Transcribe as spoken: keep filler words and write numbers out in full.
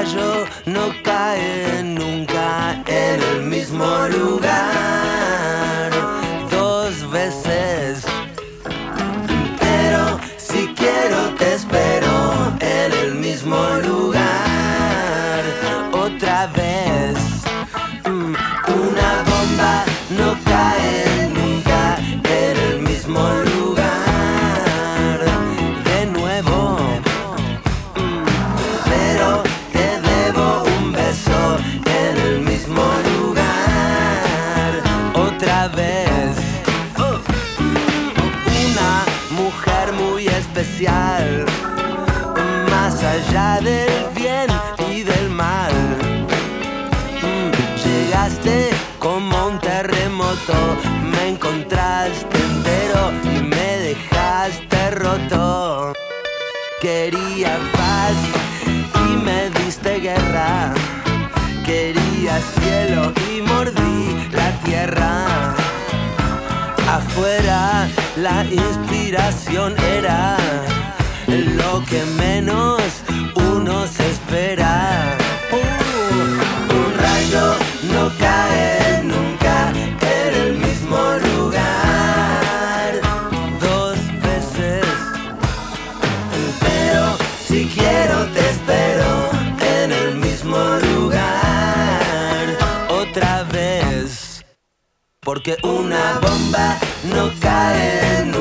rayo no cae nunca en el mismo lugar dos veces. Pero si quiero te espero en el mismo lugar otra vez. Mm, una bomba no cae nunca en el mismo lugar de nuevo. Mm, pero te debo un beso en el mismo lugar otra vez. Oh. Una mujer muy especial, más allá del bien y del mal. Mm, llegaste como un terremoto, me encontraste entero y me dejaste roto. Quería paz y me diste guerra, quería cielo y mordí la tierra. Afuera la inspiración era lo que menos uno se espera. Uh, un rayo no cae nunca en el mismo lugar dos veces. Pero si quiero te espero en el mismo lugar otra vez. Porque una bomba no cae en